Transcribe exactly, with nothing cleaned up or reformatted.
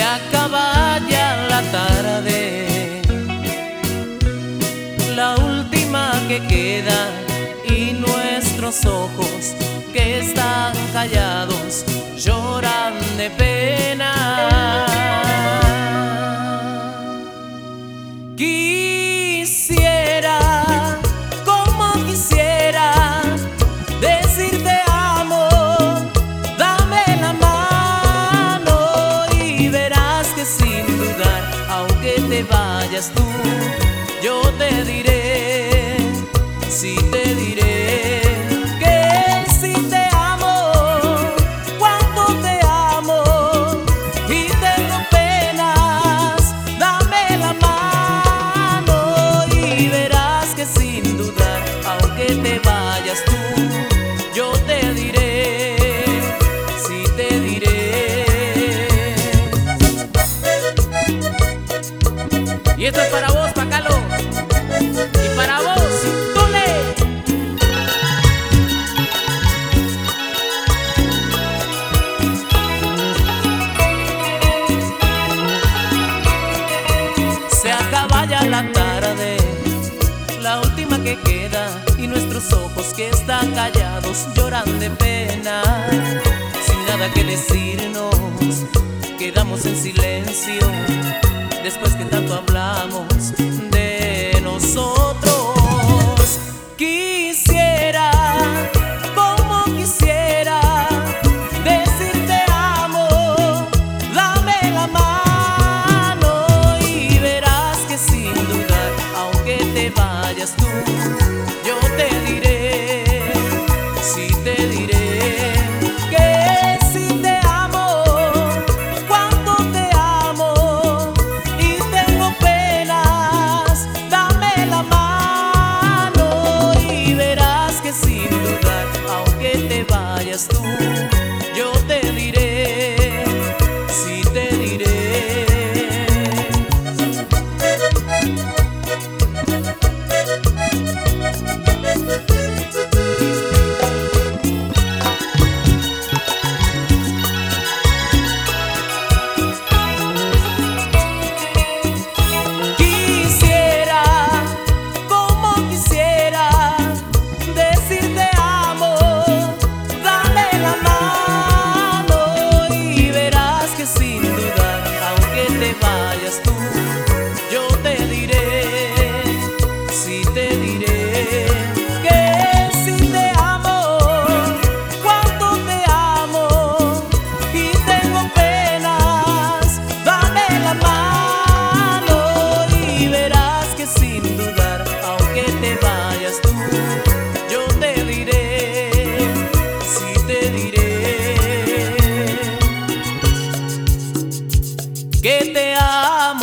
acaba ya la tarde, la última que queda, y nuestros ojos que están callados lloran de pena. Quisiera, como quisiera, decirte amo, dame la mano y verás que sin dudar, aunque te vayas tú, yo te diré, sí te diré que sí te amo, cuánto te amo y tengo penas, dame la mano y verás que sin dudar, aunque te vayas tú, yo te diré, sí te diré. Y esto es para vos, Pacalo, y para vos, Tule. Se acaba ya la tarde, la última que queda, y nuestros ojos que están callados lloran de pena. Sin nada que decirnos, quedamos en silencio, después que tanto hablamos de nosotros. Quisiera, como quisiera, decirte amo, dame la mano y verás que sin dudar, aunque te vayas tú, yo te diré, sí te diré que sí te amo, cuánto te amo y tengo penas, dame la mano y verás que sin dudar, aunque te vayas tú, yo te diré, sí te diré. Quisiera, como quisiera, decirte amo, dame la mano y verás que sin dudar, aunque te vayas tú, yo te diré, sí te diré que sí te amo, cuánto te amo y tengo penas, dame la mano y verás que sin dudar, aunque te vayas tú, yo te diré, sí te diré que te amo.